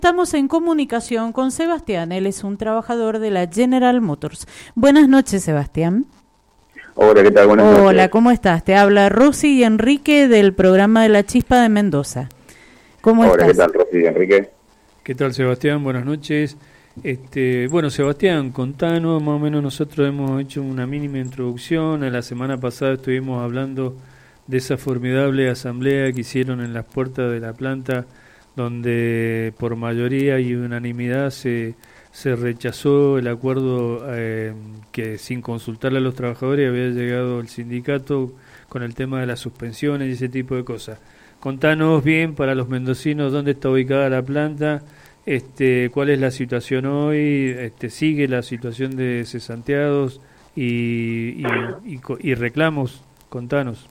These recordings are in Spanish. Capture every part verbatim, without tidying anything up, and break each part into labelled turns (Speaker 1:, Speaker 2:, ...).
Speaker 1: Estamos en comunicación con Sebastián, él es un trabajador de la General Motors. Buenas noches, Sebastián.
Speaker 2: Hola, ¿qué tal? Buenas noches.
Speaker 1: Hola, ¿cómo estás? Te habla Rosy y Enrique del programa de La Chispa de Mendoza. ¿Cómo
Speaker 2: Hola,
Speaker 1: estás?
Speaker 2: ¿qué tal, Rosy y Enrique?
Speaker 3: ¿Qué tal, Sebastián? Buenas noches. Este, bueno, Sebastián, contanos, más o menos nosotros hemos hecho una mínima introducción. La semana pasada estuvimos hablando de esa formidable asamblea que hicieron en las puertas de la planta, donde por mayoría y unanimidad se, se rechazó el acuerdo eh, que sin consultarle a los trabajadores había llegado el sindicato con el tema de las suspensiones y ese tipo de cosas. Contanos bien para los mendocinos dónde está ubicada la planta, este, cuál es la situación hoy, este, sigue la situación de cesanteados y, y, y, y reclamos, contanos.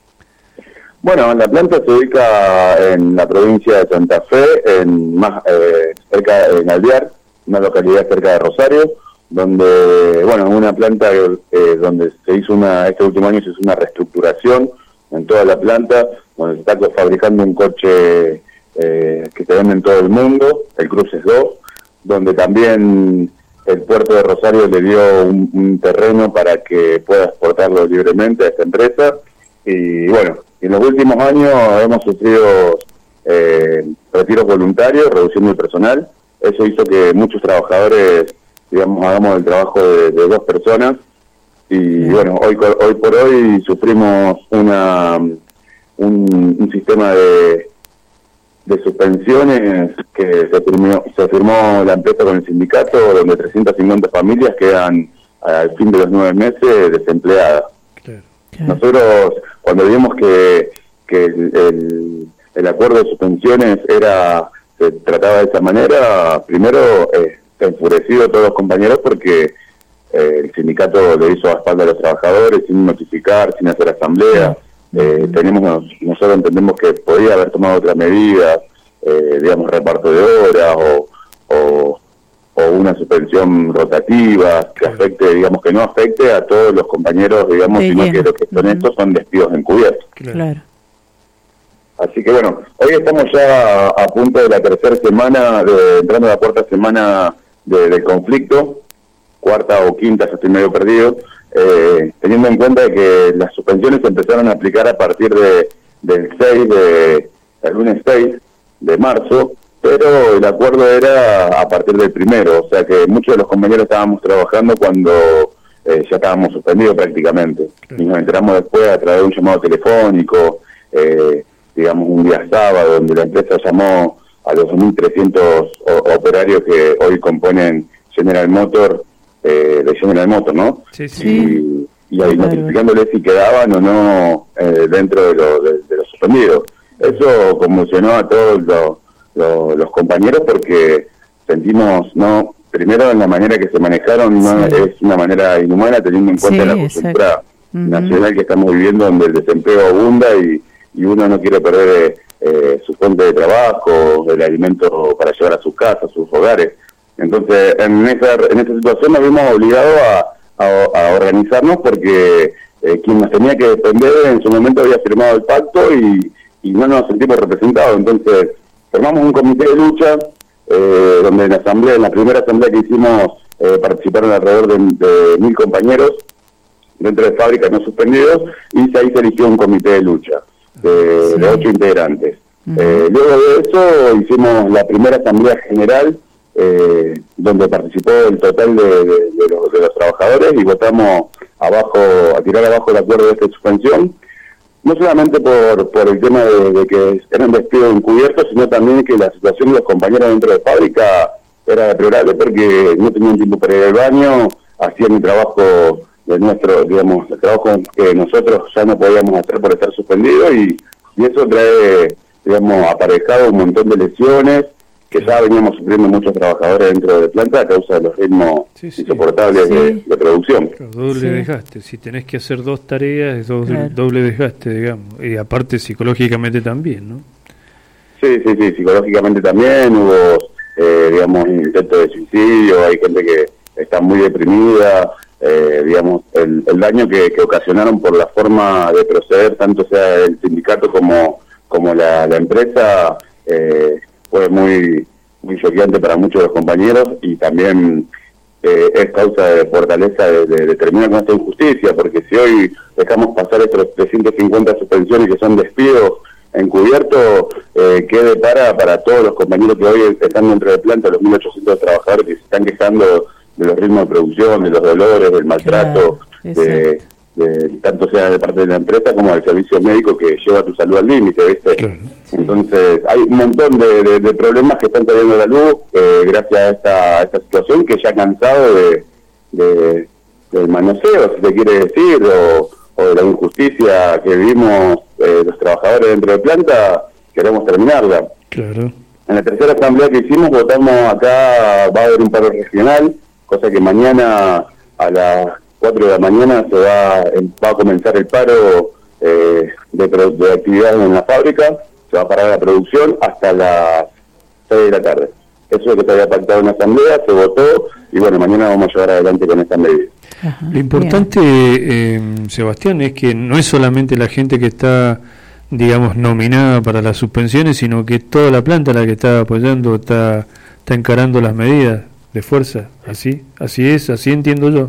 Speaker 2: Bueno, la planta se ubica en la provincia de Santa Fe, en más eh, cerca en Alvear, una localidad cerca de Rosario, donde, bueno, una planta eh, donde se hizo una, este último año se hizo una reestructuración en toda la planta, donde se está fabricando un coche eh, que se vende en todo el mundo, el Cruces dos, donde también el puerto de Rosario le dio un, un terreno para que pueda exportarlo libremente a esta empresa. Y bueno, en los últimos años hemos sufrido eh, retiros voluntarios, reducción del personal. Eso hizo que muchos trabajadores, digamos, hagamos el trabajo de, de dos personas. Y bueno, hoy hoy por hoy sufrimos una un, un sistema de, de suspensiones que se firmó, se firmó la empresa con el sindicato, donde trescientas cincuenta familias quedan al fin de los nueve meses desempleadas. Claro. Nosotros, cuando vimos que, que el, el, el acuerdo de suspensiones era se trataba de esa manera, primero eh, enfurecido todos los compañeros porque eh, el sindicato le hizo a espalda a los trabajadores sin notificar, sin hacer asamblea. Eh, tenemos nosotros entendemos que podía haber tomado otra medida, eh, digamos reparto de horas o, o o una suspensión rotativa que afecte, digamos que no afecte a todos los compañeros, digamos, sí, sino que lo que son uh-huh. estos son despidos encubiertos.
Speaker 1: Claro.
Speaker 2: Así que bueno, hoy estamos ya a punto de la tercera semana, de, entrando a la cuarta semana de, del conflicto, cuarta o quinta, ya estoy medio perdido, eh, teniendo en cuenta de que las suspensiones se empezaron a aplicar a partir de del seis de, el lunes seis de marzo, pero el acuerdo era a partir del primero, o sea que muchos de los compañeros estábamos trabajando cuando eh, ya estábamos suspendidos prácticamente. Claro. Y nos enteramos después a través de un llamado telefónico, eh, digamos un día sábado, donde la empresa llamó a los dos mil trescientos operarios que hoy componen General Motors, eh, de General Motors, ¿no?
Speaker 3: Sí, sí.
Speaker 2: Y, y ahí claro. notificándoles si quedaban o no eh, dentro de, lo, de, de los suspendidos. Eso conmocionó a todos los Los, los compañeros porque sentimos, no primero en la manera que se manejaron, no
Speaker 1: sí.
Speaker 2: es una manera inhumana teniendo en cuenta
Speaker 1: sí,
Speaker 2: la coyuntura uh-huh. nacional que estamos viviendo, donde el desempleo abunda y, y uno no quiere perder eh, su fuente de trabajo, el alimento para llevar a sus casas, sus hogares. Entonces en esa, en esa situación nos vimos obligados a, a, a organizarnos porque eh, quien nos tenía que defender en su momento había firmado el pacto y, y no nos sentimos representados. Entonces formamos un comité de lucha, eh, donde en la asamblea, en la primera asamblea que hicimos, eh, participaron alrededor de, de mil compañeros dentro de fábricas no suspendidos, y ahí se eligió un comité de lucha de, sí. de ocho integrantes. Uh-huh. Eh, luego de eso hicimos la primera asamblea general, eh, donde participó el total de, de, de, los, de los trabajadores, y votamos abajo, a tirar abajo el acuerdo de esta suspensión. No solamente por por el tema de, de que eran despidos encubiertos, sino también que la situación de los compañeros dentro de fábrica era deplorable porque no tenían tiempo para ir al baño, hacían el trabajo de nuestro, digamos, el trabajo que nosotros ya no podíamos hacer por estar suspendidos, y, y eso trae, digamos, aparejado un montón de lesiones que ya veníamos sufriendo muchos trabajadores dentro de planta a causa de los ritmos sí, sí. insoportables sí. de, de producción.
Speaker 3: Claro, doble sí. desgaste, si tenés que hacer dos tareas es doble, claro. doble desgaste, digamos, y aparte psicológicamente también, ¿no?
Speaker 2: Sí, sí, sí, psicológicamente también hubo, eh, digamos, intentos de suicidio, hay gente que está muy deprimida, eh, digamos, el, el daño que, que ocasionaron por la forma de proceder, tanto sea el sindicato como, como la, la empresa, eh, fue muy muy choqueante para muchos de los compañeros y también eh, es causa de fortaleza de, de, de terminar con esta injusticia, porque si hoy dejamos pasar estos trescientas cincuenta suspensiones que son despidos encubiertos, eh, quede para para todos los compañeros que hoy están dentro de planta, los mil ochocientos trabajadores que se están quejando de los ritmos de producción, de los dolores, del maltrato, claro, de, de, tanto sea de parte de la empresa como del servicio médico que lleva tu salud al límite, ¿viste? Claro. Entonces, hay un montón de, de, de problemas que están saliendo a la luz eh, gracias a esta, a esta situación que ya ha cansado de, de, del manoseo, si se quiere decir, o, o de la injusticia que vivimos eh, los trabajadores dentro de planta, queremos terminarla. Claro. En la tercera asamblea que hicimos, votamos acá, va a haber un paro regional, cosa que mañana a las cuatro de la mañana se va, va a comenzar el paro eh, de, de actividades en la fábrica, se va a parar la producción hasta las seis de la tarde. Eso es lo que se había pactado en la asamblea, se votó y bueno, mañana vamos a llevar adelante con esta medida.
Speaker 3: Ajá, lo importante, eh, Sebastián, es que no es solamente la gente que está, digamos, nominada para las suspensiones, sino que toda la planta la que está apoyando, está, está encarando las medidas de fuerza, así, así es, así entiendo yo.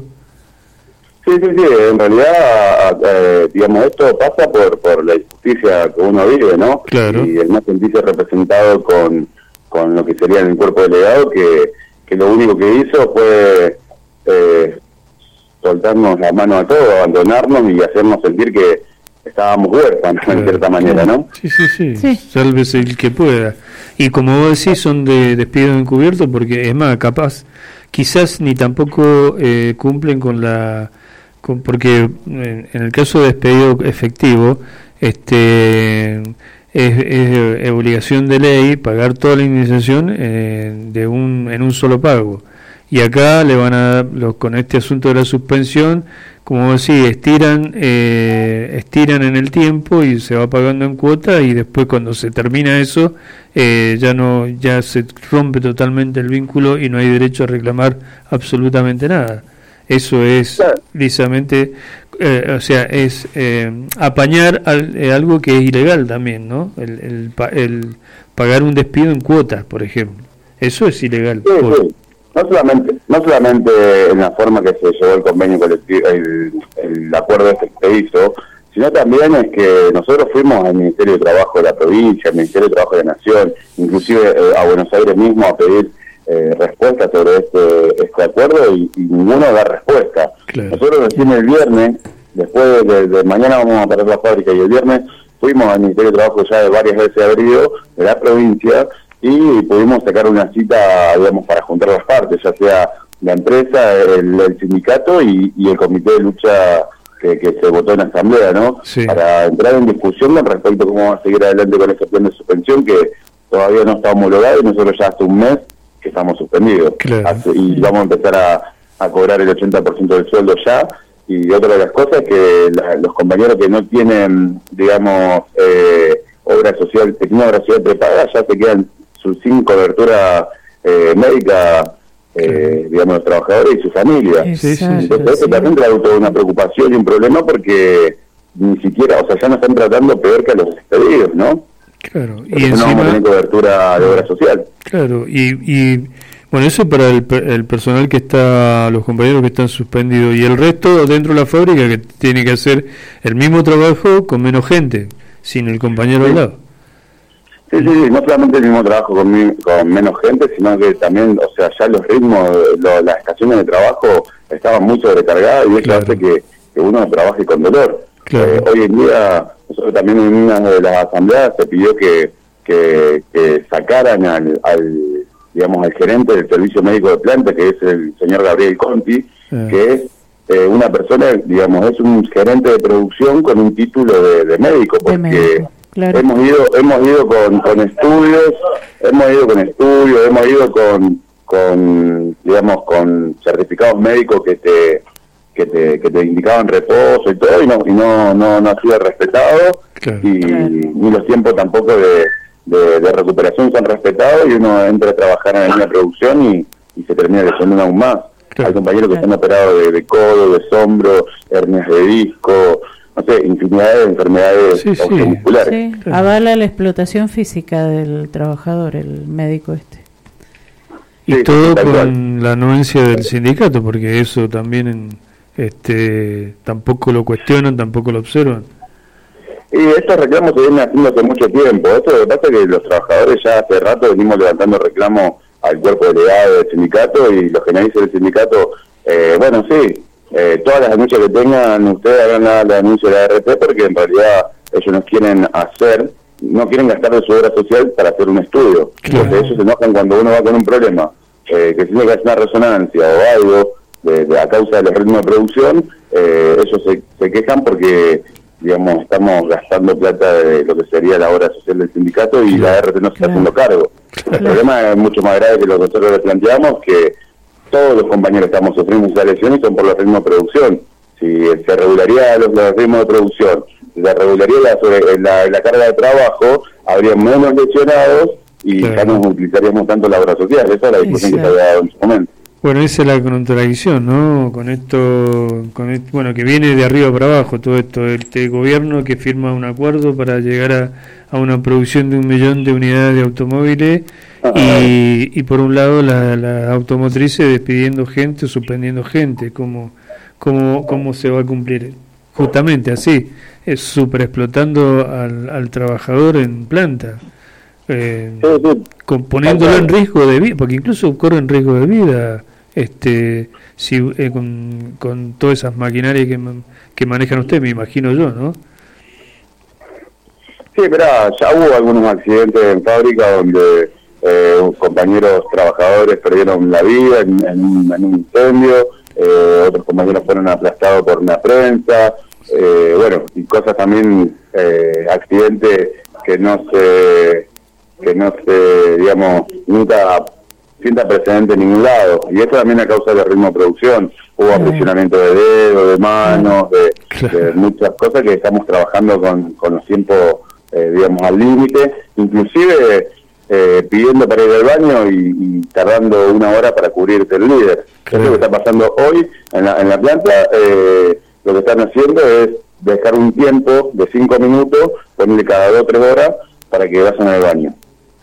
Speaker 2: Sí, sí, sí, en realidad, eh, digamos, esto pasa por por la injusticia que uno vive, ¿no? Claro. Y el más sentirse representado con, con lo que sería el cuerpo delegado, que, que lo único que hizo fue eh, soltarnos la mano a todos, abandonarnos y hacernos sentir que estábamos huérfanos, claro, en cierta manera, ¿no?
Speaker 3: Sí, sí, sí, sí. Sálvese el que pueda. Y como vos decís, son de despido encubierto, porque es más, capaz, quizás ni tampoco eh, cumplen con la... Con, porque en, en el caso de despedido efectivo, este es, es, es obligación de ley pagar toda la indemnización eh, de un en un solo pago. Y acá le van a dar, los, con este asunto de la suspensión, como decía, estiran eh, estiran en el tiempo y se va pagando en cuota, y después cuando se termina eso eh, ya no ya se rompe totalmente el vínculo y no hay derecho a reclamar absolutamente nada. Eso es claro, precisamente, eh, o sea, es eh, apañar al, eh, algo que es ilegal también, ¿no? El, el, el pagar un despido en cuotas, por ejemplo. Eso es ilegal.
Speaker 2: Sí, sí. No solamente, no solamente en la forma que se llevó el convenio colectivo, el, el acuerdo este que se hizo, sino también es que nosotros fuimos al Ministerio de Trabajo de la provincia, al Ministerio de Trabajo de la Nación, inclusive eh, a Buenos Aires mismo a pedir eh, respuesta sobre este este acuerdo y, y ninguno da respuesta. Claro. Nosotros recién el viernes, después de, de mañana vamos a parar la fábrica, y el viernes fuimos al Ministerio de Trabajo ya de varias veces abrido de la provincia y pudimos sacar una cita, digamos, para juntar las partes, ya sea la empresa, el, el sindicato y, y el comité de lucha que, que se votó en la asamblea, ¿no? Sí. Para entrar en discusión con respecto a cómo vamos a seguir adelante con ese plan de suspensión que todavía no está homologado y nosotros ya hace un mes que estamos suspendidos. Claro. Hace, y vamos a empezar a, a cobrar el ochenta por ciento del sueldo ya. Y otra de las cosas es que la, los compañeros que no tienen, digamos, eh, obra social, una obra social preparada, ya se quedan sin cobertura eh, médica, eh, digamos, los trabajadores y su familia. Sí, sí, Entonces eso sí. también trae toda una preocupación y un problema porque ni siquiera, o sea, ya nos están tratando peor que a los despedidos, ¿no?
Speaker 3: Claro.
Speaker 2: Porque y encima, no vamos a tener cobertura de obra social.
Speaker 3: Claro, y, y bueno, eso para el, el personal que está, los compañeros que están suspendidos, y el resto dentro de la fábrica que tiene que hacer el mismo trabajo con menos gente, sin el compañero sí. al lado.
Speaker 2: Sí, sí, sí, no solamente el mismo trabajo con, mi, con menos gente, sino que también, o sea, ya los ritmos, lo, las estaciones de trabajo estaban muy sobrecargadas y eso claro. hace que, que uno trabaje con dolor. Claro. Eh, hoy en día, nosotros también en una de las asambleas se pidió que, que, que sacaran al, al, digamos, al gerente del servicio médico de planta, que es el señor Gabriel Conti, sí. que es eh, una persona, digamos, es un gerente de producción con un título de, de médico, porque... De médico. Claro. Hemos ido, hemos ido con, con estudios, hemos ido con estudios, hemos ido con, con, digamos, con certificados médicos que te, que te, que te indicaban reposo y todo, y no, y no, no, no ha sido respetado, claro. y claro. ni los tiempos tampoco de, de, de recuperación son respetados, y uno entra a trabajar en la línea de producción y, y se termina lesionando aún más. Claro. Hay compañeros que claro. están operados de, de codo, de hombro, hernias de disco, no sé, infinidad de enfermedades sí, musculares.
Speaker 1: Sí, avala la explotación física del trabajador, el médico este.
Speaker 3: Y sí, todo con cual. La anuencia del sindicato, porque eso también en, este tampoco lo cuestionan, tampoco lo observan.
Speaker 2: Y estos reclamos se vienen haciendo hace mucho tiempo. Esto lo que pasa es que los trabajadores ya hace rato venimos levantando reclamos al cuerpo delegado del sindicato, y los que me dice el sindicato, eh, bueno, sí, eh, todas las denuncias que tengan, ustedes hagan la, la denuncia de la R T, porque en realidad ellos no quieren hacer, no quieren gastar de su obra social para hacer un estudio. Claro. Entonces ellos se enojan cuando uno va con un problema, eh, que tiene que hacer una resonancia o algo de, de, a causa del ritmo de producción, eh, ellos se, se quejan porque, digamos, estamos gastando plata de lo que sería la obra social del sindicato, y claro, la R T no se está claro. haciendo cargo. El problema es mucho más grave que lo que nosotros le planteamos, que todos los compañeros que estamos sufriendo esa lesión y son por los ritmos de producción. Si se regularía los, los ritmos de producción, si se regularía la, sobre, la, la carga de trabajo, habría menos lesionados y claro. ya no utilizaríamos tanto la obra social. Esa es la discusión sí, sí. que se había dado en su momento.
Speaker 3: Bueno, esa es la contradicción, ¿no? Con esto, con esto, bueno, que viene de arriba para abajo todo esto, este gobierno que firma un acuerdo para llegar a, a una producción de un millón de unidades de automóviles y, y por un lado la, la automotrices despidiendo gente o suspendiendo gente. ¿Cómo, cómo, cómo se va a cumplir? Justamente así, es super explotando al, al trabajador en planta. Eh, sí, sí. Con, poniéndolo en riesgo de vida, porque incluso corre en riesgo de vida este si eh, con, con todas esas maquinarias que, que manejan ustedes, me imagino yo, ¿no?
Speaker 2: Sí, pero ya hubo algunos accidentes en fábrica donde eh, compañeros trabajadores perdieron la vida en, en, un, en un incendio, eh, otros compañeros fueron aplastados por una prensa, eh, bueno, y cosas también, eh, accidentes que no se que no se, digamos, nunca sienta precedente en ningún lado. Y esto también a causa del ritmo de producción. Hubo aprisionamiento de dedos, de manos, de, de muchas cosas que estamos trabajando con, con los tiempos, eh, digamos, al límite. Inclusive eh, pidiendo para ir al baño y, y tardando una hora para cubrirte el líder. Claro. Eso que está pasando hoy en la, en la planta, eh, lo que están haciendo es dejar un tiempo de cinco minutos, ponerle cada dos o tres horas para que vayan al baño.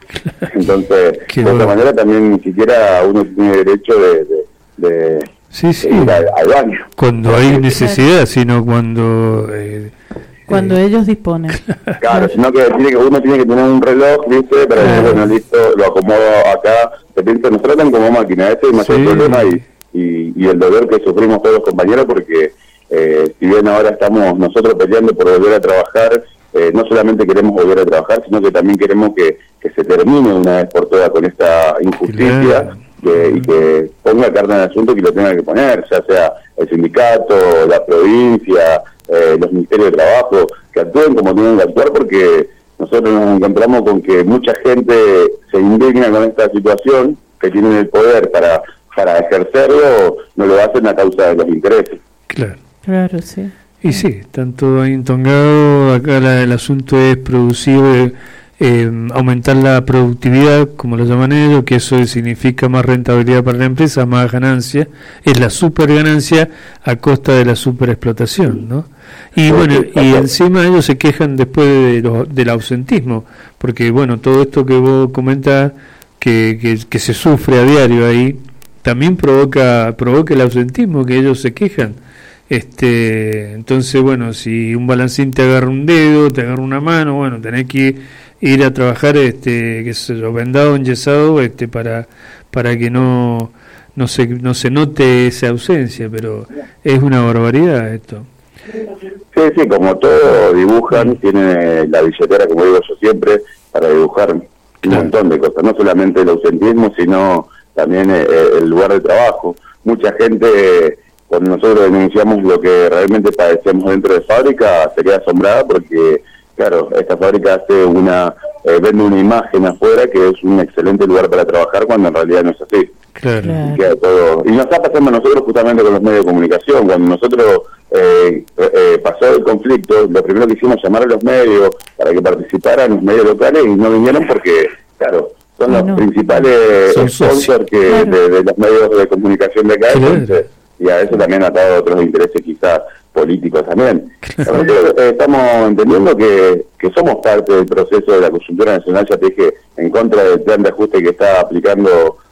Speaker 2: Entonces, de esta manera también ni siquiera uno tiene derecho de, de, de,
Speaker 3: sí, sí.
Speaker 2: de ir al, al baño.
Speaker 3: Cuando hay necesidad, sino cuando... Eh,
Speaker 1: cuando eh, ellos disponen.
Speaker 2: Claro, sino que, tiene que uno tiene que tener un reloj, ¿viste? Para decir, bueno, listo, lo acomodo acá. Se piensa, nos tratan como máquina, ese es el mayor sí. problema y, y, y el dolor que sufrimos todos los compañeros, porque eh, si bien ahora estamos nosotros peleando por volver a trabajar, Eh, no solamente queremos volver a trabajar, sino que también queremos que, que se termine una vez por todas con esta injusticia, que, y que ponga carta en el asunto que lo tenga que poner, ya sea el sindicato, la provincia, eh, los ministerios de trabajo, que actúen como tienen que actuar, porque nosotros nos encontramos con que mucha gente se indigna con esta situación, que tienen el poder para, para ejercerlo, no lo hacen a causa de los intereses.
Speaker 3: Claro,
Speaker 1: claro, sí.
Speaker 3: Y sí, están todos ahí entongados. Acá la, el asunto es producir, eh, eh, aumentar la productividad, como lo llaman ellos, que eso significa más rentabilidad para la empresa, más ganancia. Es la super ganancia a costa de la super explotación, ¿no? Y bueno, y encima ellos se quejan después de lo, del ausentismo, porque bueno, todo esto que vos comentás, que, que, que se sufre a diario ahí, también provoca, provoca el ausentismo, que ellos se quejan. Este, entonces, bueno, si un balancín te agarra un dedo, te agarra una mano, bueno, tenés que ir a trabajar, este, que se lo vendado, enyesado, este, para, para que no, no se, no se note esa ausencia, pero es una barbaridad esto.
Speaker 2: Sí, sí, como todo dibujan, tiene la billetera, como digo yo siempre, para dibujar un claro. montón de cosas, no solamente el ausentismo, sino también el, el lugar de trabajo. Mucha gente, cuando nosotros denunciamos lo que realmente padecemos dentro de fábrica, se queda asombrada porque, claro, esta fábrica hace una eh, vende una imagen afuera que es un excelente lugar para trabajar, cuando en realidad no es así.
Speaker 3: Claro.
Speaker 2: Y, queda todo, y nos está pasando a nosotros justamente con los medios de comunicación. Cuando nosotros eh, eh, pasó el conflicto, lo primero que hicimos llamar a los medios para que participaran los medios locales, y no vinieron porque, claro, son los no. principales son sponsors que, claro. de, de los medios de comunicación de acá, claro. entonces, y a eso también atado otros intereses quizás políticos también. Claro. Nosotros eh, estamos entendiendo que, que somos parte del proceso de la coyuntura nacional, ya te dije, en contra del plan de ajuste que está aplicando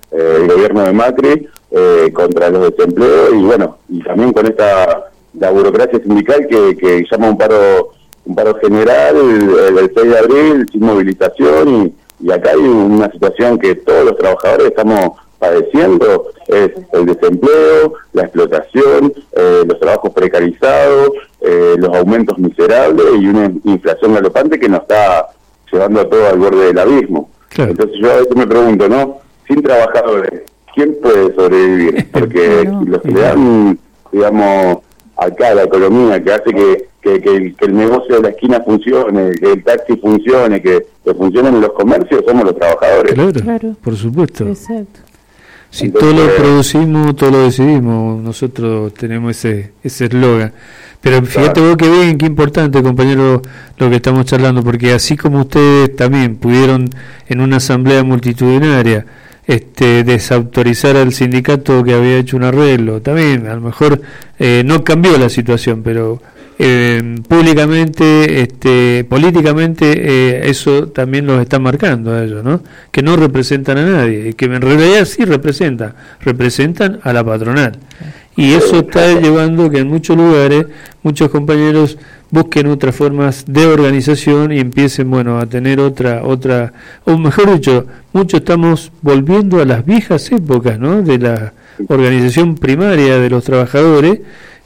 Speaker 2: eh, el gobierno de Macri eh, contra los desempleos, y bueno, y también con esta la burocracia sindical que, que llama un paro un paro general el, el seis de abril sin movilización, y, y acá hay una situación que todos los trabajadores estamos padeciendo, es el desempleo, la explotación, eh, los trabajos precarizados, eh, los aumentos miserables y una inflación galopante que nos está llevando a todo al borde del abismo. Claro. Entonces yo a veces me pregunto, ¿no? Sin trabajadores, ¿quién puede sobrevivir? Porque no, los que le dan, digamos, acá la economía, que hace que, que, que, el, que el negocio de la esquina funcione, que el taxi funcione, que, que funcionen los comercios, somos los trabajadores.
Speaker 3: Claro, claro. Por supuesto.
Speaker 1: Exacto.
Speaker 3: Si Entonces, todo lo producimos, todo lo decidimos, nosotros tenemos ese ese eslogan. Pero fíjate claro. vos que bien, qué importante, compañero, lo que estamos charlando, porque así como ustedes también pudieron en una asamblea multitudinaria este desautorizar al sindicato que había hecho un arreglo, también a lo mejor eh, no cambió la situación, pero eh, públicamente, este políticamente, eh, eso también los está marcando a ellos, ¿no? Que no representan a nadie, que en realidad sí representan, representan a la patronal. Y eso está llevando que en muchos lugares muchos compañeros busquen otras formas de organización y empiecen, bueno, a tener otra, otra, o mejor dicho, muchos estamos volviendo a las viejas épocas, ¿no? De la organización primaria de los trabajadores,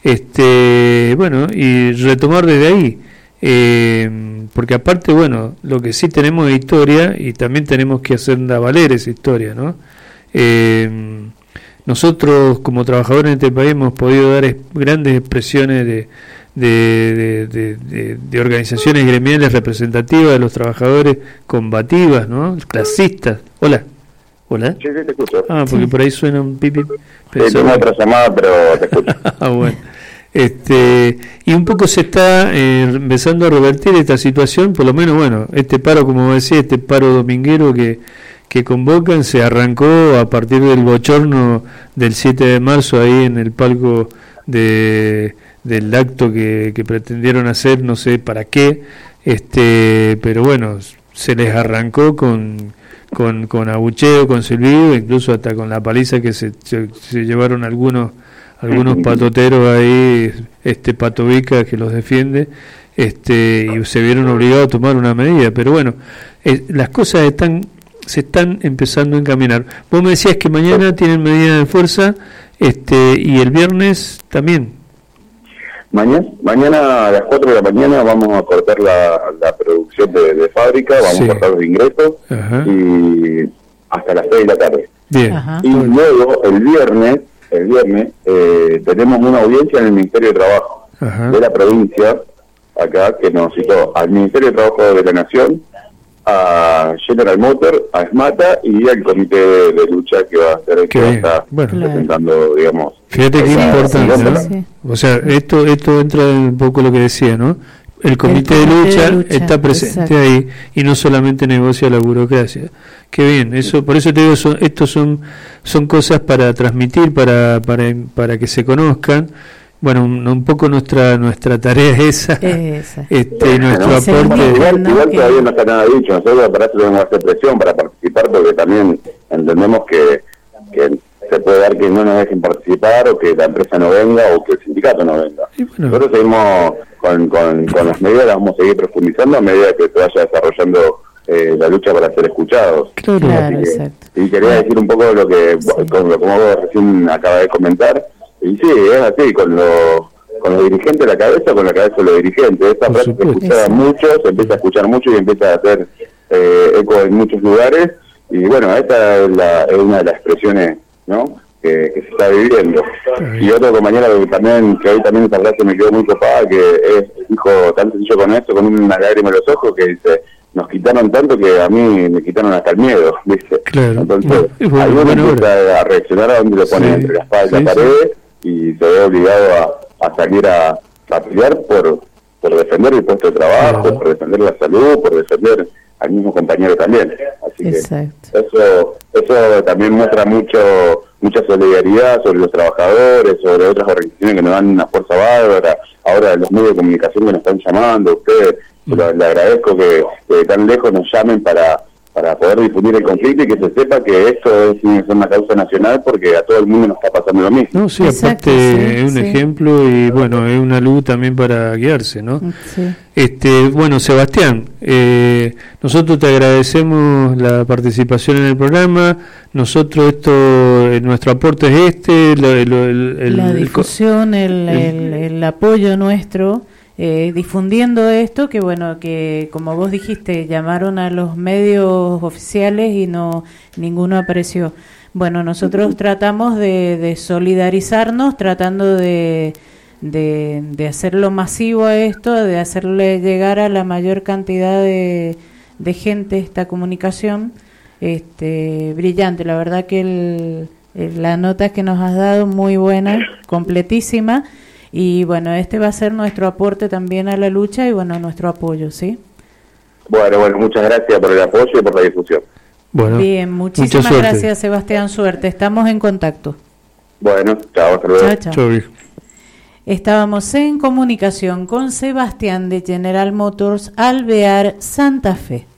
Speaker 3: este, bueno, y retomar desde ahí, eh, porque aparte, bueno, lo que sí tenemos es historia y también tenemos que hacerla valer esa historia, ¿no? Eh, nosotros como trabajadores en este país hemos podido dar es, grandes expresiones de De, de, de, de, de organizaciones gremiales representativas de los trabajadores, combativas, ¿no? Clasistas. Hola. Hola.
Speaker 2: Sí, sí, te escucho.
Speaker 3: Ah, porque sí. Por ahí suena un pipi.
Speaker 2: Sí, tengo otra llamada, pero te escucho.
Speaker 3: Ah, bueno. Este, y un poco se está eh, empezando a revertir esta situación, por lo menos, bueno, este paro, como decía, este paro dominguero que, que convocan, se arrancó a partir del bochorno del siete de marzo ahí en el palco de del acto que, que pretendieron hacer, no sé para qué, este, pero bueno, se les arrancó con con, con abucheo, con silbido, incluso hasta con la paliza que se, se, se llevaron algunos algunos patoteros ahí, este Patovica que los defiende, este, y se vieron obligados a tomar una medida, pero bueno, eh, las cosas están se están empezando a encaminar. Vos me decías que mañana tienen medidas de fuerza, este, y el viernes también.
Speaker 2: Mañana, mañana a las cuatro de la mañana vamos a cortar la, la producción de, de fábrica, vamos sí. a cortar los ingresos. Ajá. Y hasta las seis de la tarde.
Speaker 3: Bien. Ajá.
Speaker 2: Y luego el viernes, el viernes eh, tenemos una audiencia en el Ministerio de Trabajo Ajá. de la provincia, acá, que nos citó al Ministerio de Trabajo de la Nación, a General Motors, a ESMATA y al comité de, de lucha que va a ser el que va a estar bueno, presentando, digamos.
Speaker 3: Fíjate qué importante, ¿no? Sí. O sea, esto esto entra en un poco lo que decía, ¿no? El comité, el comité de, lucha de lucha está presente exacto. ahí y no solamente negocia la burocracia. Qué bien, eso por eso te digo, son, estos son son cosas para transmitir, para para para que se conozcan. Bueno, un, un poco nuestra nuestra tarea es esa, esa. este
Speaker 2: no,
Speaker 3: nuestro
Speaker 2: no,
Speaker 3: aporte.
Speaker 2: Igual, igual que... todavía no está nada dicho, nosotros para eso debemos hacer presión para participar, porque también entendemos que, que se puede dar que no nos dejen participar, o que la empresa no venga, o que el sindicato no venga. Bueno. Nosotros seguimos con, con, con las medidas, las vamos a seguir profundizando a medida que se vaya desarrollando eh, la lucha para ser escuchados.
Speaker 3: Claro, claro,
Speaker 2: que,
Speaker 3: exacto.
Speaker 2: Y quería decir un poco lo que, sí. como, como vos recién acabas de comentar. Y sí, es así, con los, con los dirigentes de la cabeza, con la cabeza de los dirigentes. Esta frase se escucha mucho, se empieza a escuchar mucho y empieza a hacer eh, eco en muchos lugares. Y bueno, esta es, la, es una de las expresiones, ¿no?, que, que se está viviendo. Y otro compañero que también, que hoy también esta frase me quedó muy copada, que es, dijo tan sencillo con esto, con una lágrima en los ojos, que dice: nos quitaron tanto que a mí me quitaron hasta el miedo, dice.
Speaker 3: Claro.
Speaker 2: Entonces,
Speaker 3: bueno,
Speaker 2: ahí uno
Speaker 3: bueno,
Speaker 2: empieza bueno. a reaccionar a donde lo pone sí, entre la espada y sí, la pared, sí. y se ve obligado a, a salir a, a pelear por, por defender el puesto de trabajo, claro. por defender la salud, por defender al mismo compañero también. Así Exacto. que eso eso también muestra mucho mucha solidaridad sobre los trabajadores, sobre otras organizaciones que nos dan una fuerza bárbara, ahora los medios de comunicación que nos están llamando, ustedes, mm. lo, le agradezco que, que tan lejos nos llamen para para poder difundir el conflicto y que se sepa que esto es una causa nacional, porque a todo el mundo nos está pasando lo mismo.
Speaker 3: No, sí,
Speaker 1: Exacto,
Speaker 3: aparte
Speaker 1: sí,
Speaker 3: es un
Speaker 1: sí.
Speaker 3: ejemplo y bueno, es una luz también para guiarse, ¿no?
Speaker 1: Sí.
Speaker 3: Este, bueno, Sebastián, eh, nosotros te agradecemos la participación en el programa. Nosotros esto, eh, nuestro aporte es este, lo, lo, el, el,
Speaker 1: la
Speaker 3: el-
Speaker 1: difusión, el,
Speaker 3: el-
Speaker 1: el, el apoyo nuestro, eh, difundiendo esto, que bueno, que como vos dijiste, llamaron a los medios oficiales y no ninguno apareció. Bueno, nosotros tratamos de, de solidarizarnos, tratando de, de, de hacerlo masivo a esto, de hacerle llegar a la mayor cantidad de, de gente esta comunicación. Este, brillante, la verdad que el, el- la nota que nos has dado muy buena, completísima, y bueno, este va a ser nuestro aporte también a la lucha y bueno, nuestro apoyo, ¿sí?
Speaker 2: Bueno, bueno, muchas gracias por el apoyo y por la difusión.
Speaker 3: bueno,
Speaker 1: Bien,
Speaker 3: mucha
Speaker 1: muchísimas
Speaker 3: suerte.
Speaker 1: gracias, Sebastián, suerte, estamos en contacto.
Speaker 2: Bueno, chao, hasta luego.
Speaker 1: Chao, chao.
Speaker 3: Chau, viejo.
Speaker 1: Estábamos en comunicación con Sebastián de General Motors Alvear, Santa Fe.